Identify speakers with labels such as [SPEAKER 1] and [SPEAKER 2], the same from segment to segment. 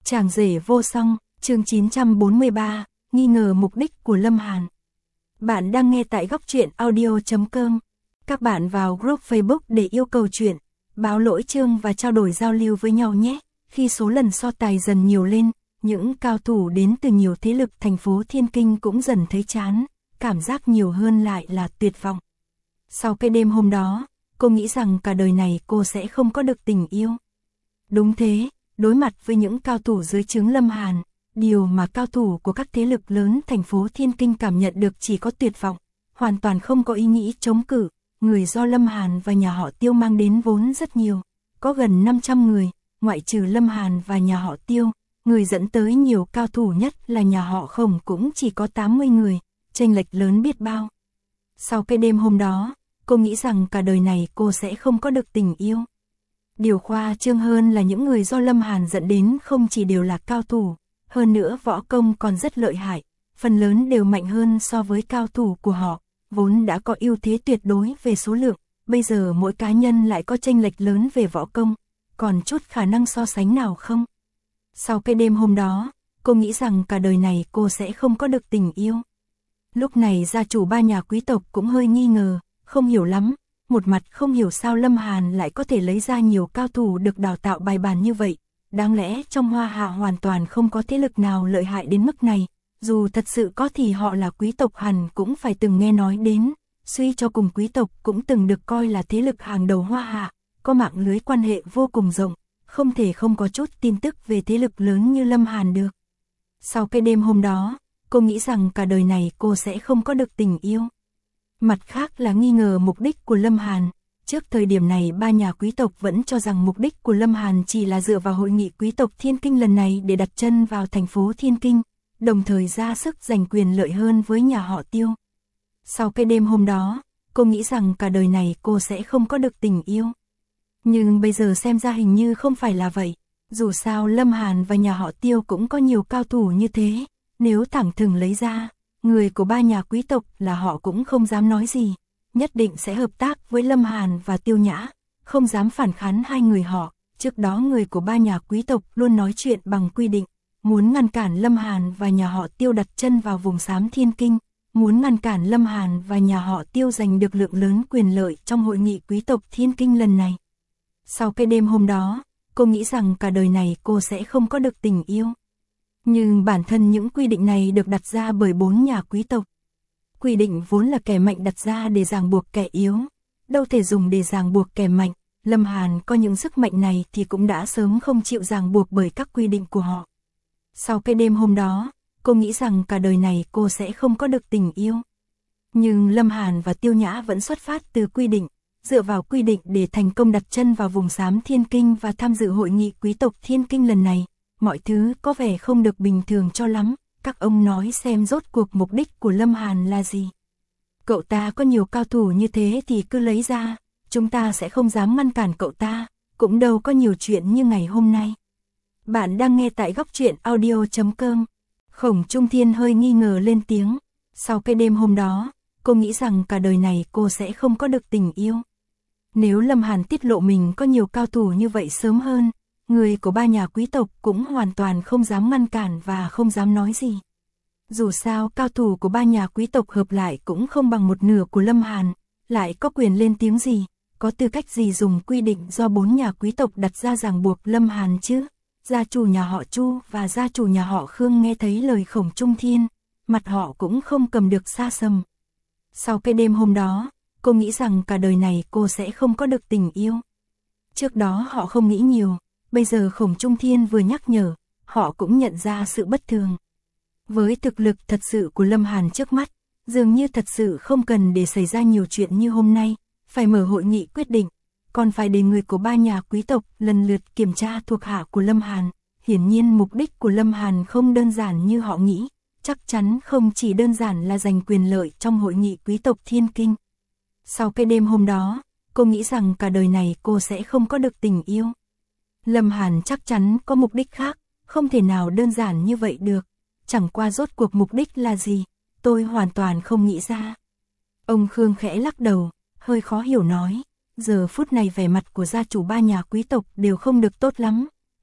[SPEAKER 1] Chàng rể vô song, chương 943, nghi ngờ mục đích của Lâm Hàn. Bạn đang nghe tại Góc Truyện Audio.com. Các bạn vào group Facebook để yêu cầu chuyện, báo lỗi chương và trao đổi giao lưu với nhau nhé. Khi số lần so tài dần nhiều lên, những cao thủ đến từ nhiều thế lực thành phố Thiên Kinh cũng dần thấy chán, cảm giác nhiều hơn lại là tuyệt vọng. Sau cái đêm hôm đó, cô nghĩ rằng cả đời này cô sẽ không có được tình yêu. Đúng thế, đối mặt với những cao thủ dưới trướng Lâm Hàn, điều mà cao thủ của các thế lực lớn thành phố Thiên Kinh cảm nhận được chỉ có tuyệt vọng, hoàn toàn không có ý nghĩ chống cự. Người do Lâm Hàn và nhà họ Tiêu mang đến vốn rất nhiều, có gần 500 người, ngoại trừ Lâm Hàn và nhà họ Tiêu, người dẫn tới nhiều cao thủ nhất là nhà họ Khổng cũng chỉ có 80 người, chênh lệch lớn biết bao. Sau cái đêm hôm đó, cô nghĩ rằng cả đời này cô sẽ không có được tình yêu. Điều khoa trương hơn là những người do Lâm Hàn dẫn đến không chỉ đều là cao thủ, hơn nữa võ công còn rất lợi hại, phần lớn đều mạnh hơn so với cao thủ của họ, vốn đã có ưu thế tuyệt đối về số lượng, bây giờ mỗi cá nhân lại có chênh lệch lớn về võ công, còn chút khả năng so sánh nào không? Sau cái đêm hôm đó, cô nghĩ rằng cả đời này cô sẽ không có được tình yêu. Lúc này gia chủ ba nhà quý tộc cũng hơi nghi ngờ, không hiểu lắm, một mặt không hiểu sao Lâm Hàn lại có thể lấy ra nhiều cao thủ được đào tạo bài bản như vậy, đáng lẽ trong Hoa Hạ hoàn toàn không có thế lực nào lợi hại đến mức này, dù thật sự có thì họ là quý tộc hẳn cũng phải từng nghe nói đến, suy cho cùng quý tộc cũng từng được coi là thế lực hàng đầu Hoa Hạ, có mạng lưới quan hệ vô cùng rộng, không thể không có chút tin tức về thế lực lớn như Lâm Hàn được. Sau cái đêm hôm đó, cô nghĩ rằng cả đời này cô sẽ không có được tình yêu. Mặt khác là nghi ngờ mục đích của Lâm Hàn, trước thời điểm này ba nhà quý tộc vẫn cho rằng mục đích của Lâm Hàn chỉ là dựa vào hội nghị quý tộc Thiên Kinh lần này để đặt chân vào thành phố Thiên Kinh, đồng thời ra sức giành quyền lợi hơn với nhà họ Tiêu. Sau cái đêm hôm đó, cô nghĩ rằng cả đời này cô sẽ không có được tình yêu. Nhưng bây giờ xem ra hình như không phải là vậy, dù sao Lâm Hàn và nhà họ Tiêu cũng có nhiều cao thủ như thế, nếu thẳng thừng lấy ra, người của ba nhà quý tộc là họ cũng không dám nói gì, nhất định sẽ hợp tác với Lâm Hàn và Tiêu Nhã, không dám phản kháng hai người họ. Trước đó người của ba nhà quý tộc luôn nói chuyện bằng quy định, muốn ngăn cản Lâm Hàn và nhà họ Tiêu đặt chân vào vùng xám Thiên Kinh, muốn ngăn cản Lâm Hàn và nhà họ Tiêu giành được lượng lớn quyền lợi trong hội nghị quý tộc Thiên Kinh lần này. Sau cái đêm hôm đó, cô nghĩ rằng cả đời này cô sẽ không có được tình yêu. Nhưng bản thân những quy định này được đặt ra bởi bốn nhà quý tộc. Quy định vốn là kẻ mạnh đặt ra để ràng buộc kẻ yếu, đâu thể dùng để ràng buộc kẻ mạnh. Lâm Hàn có những sức mạnh này thì cũng đã sớm không chịu ràng buộc bởi các quy định của họ. Sau cái đêm hôm đó, cô nghĩ rằng cả đời này cô sẽ không có được tình yêu. Nhưng Lâm Hàn và Tiêu Nhã vẫn xuất phát từ quy định, dựa vào quy định để thành công đặt chân vào vùng xám Thiên Kinh và tham dự hội nghị quý tộc Thiên Kinh lần này. Mọi thứ có vẻ không được bình thường cho lắm, các ông nói xem rốt cuộc mục đích của Lâm Hàn là gì. Cậu ta có nhiều cao thủ như thế thì cứ lấy ra, chúng ta sẽ không dám ngăn cản cậu ta, cũng đâu có nhiều chuyện như ngày hôm nay. Bạn đang nghe tại Góc Truyện Audio.com. Khổng Trung Thiên hơi nghi ngờ lên tiếng, sau cái đêm hôm đó, cô nghĩ rằng cả đời này cô sẽ không có được tình yêu. Nếu Lâm Hàn tiết lộ mình có nhiều cao thủ như vậy sớm hơn, người của ba nhà quý tộc cũng hoàn toàn không dám ngăn cản và không dám nói gì. Dù sao cao thủ của ba nhà quý tộc hợp lại cũng không bằng một nửa của Lâm Hàn, lại có quyền lên tiếng gì, có tư cách gì dùng quy định do bốn nhà quý tộc đặt ra ràng buộc Lâm Hàn chứ. Gia chủ nhà họ Chu và gia chủ nhà họ Khương nghe thấy lời Khổng Trung Thiên, mặt họ cũng không cầm được sa sầm. Sau cái đêm hôm đó, cô nghĩ rằng cả đời này cô sẽ không có được tình yêu. Trước đó họ không nghĩ nhiều, bây giờ Khổng Trung Thiên vừa nhắc nhở, họ cũng nhận ra sự bất thường. Với thực lực thật sự của Lâm Hàn trước mắt, dường như thật sự không cần để xảy ra nhiều chuyện như hôm nay, phải mở hội nghị quyết định, còn phải để người của ba nhà quý tộc lần lượt kiểm tra thuộc hạ của Lâm Hàn. Hiển nhiên mục đích của Lâm Hàn không đơn giản như họ nghĩ, chắc chắn không chỉ đơn giản là giành quyền lợi trong hội nghị quý tộc Thiên Kinh. Sau cái đêm hôm đó, cô nghĩ rằng cả đời này cô sẽ không có được tình yêu. Lâm Hàn chắc chắn có mục đích khác, không thể nào đơn giản như vậy được. Chẳng qua rốt cuộc mục đích là gì, tôi hoàn toàn không nghĩ ra. Ông Khương khẽ lắc đầu, hơi khó hiểu nói, giờ phút này vẻ mặt của gia chủ ba nhà quý tộc đều không được tốt lắm.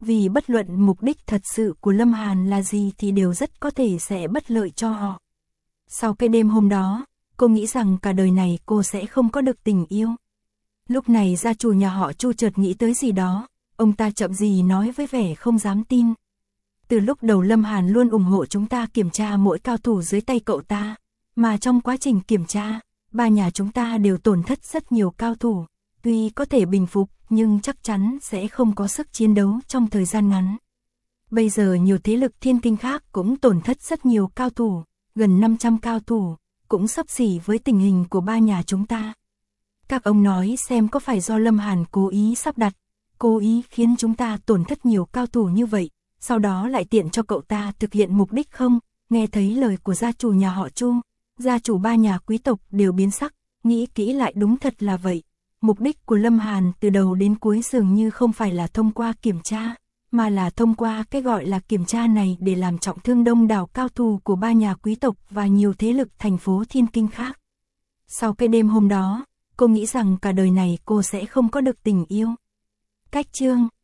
[SPEAKER 1] vì bất luận mục đích thật sự của Lâm Hàn là gì thì đều rất có thể sẽ bất lợi cho họ. Sau cái đêm hôm đó, cô nghĩ rằng cả đời này cô sẽ không có được tình yêu. Lúc này gia chủ nhà họ Chu chợt nghĩ tới gì đó, ông ta chậm gì nói với vẻ không dám tin. Từ lúc đầu Lâm Hàn luôn ủng hộ chúng ta kiểm tra mỗi cao thủ dưới tay cậu ta, mà trong quá trình kiểm tra, ba nhà chúng ta đều tổn thất rất nhiều cao thủ, tuy có thể bình phục nhưng chắc chắn sẽ không có sức chiến đấu trong thời gian ngắn. Bây giờ nhiều thế lực thiên kinh khác cũng tổn thất rất nhiều cao thủ, gần 500 cao thủ, cũng xấp xỉ với tình hình của ba nhà chúng ta. Các ông nói xem có phải do Lâm Hàn cố ý sắp đặt, cố ý khiến chúng ta tổn thất nhiều cao thủ như vậy, sau đó lại tiện cho cậu ta thực hiện mục đích không? Nghe thấy lời của gia chủ nhà họ Chu, gia chủ ba nhà quý tộc đều biến sắc, nghĩ kỹ lại đúng thật là vậy. Mục đích của Lâm Hàn từ đầu đến cuối dường như không phải là thông qua kiểm tra, mà là thông qua cái gọi là kiểm tra này để làm trọng thương đông đảo cao thủ của ba nhà quý tộc và nhiều thế lực thành phố thiên kinh khác. Sau cái đêm hôm đó, cô nghĩ rằng cả đời này cô sẽ không có được tình yêu. Cách chương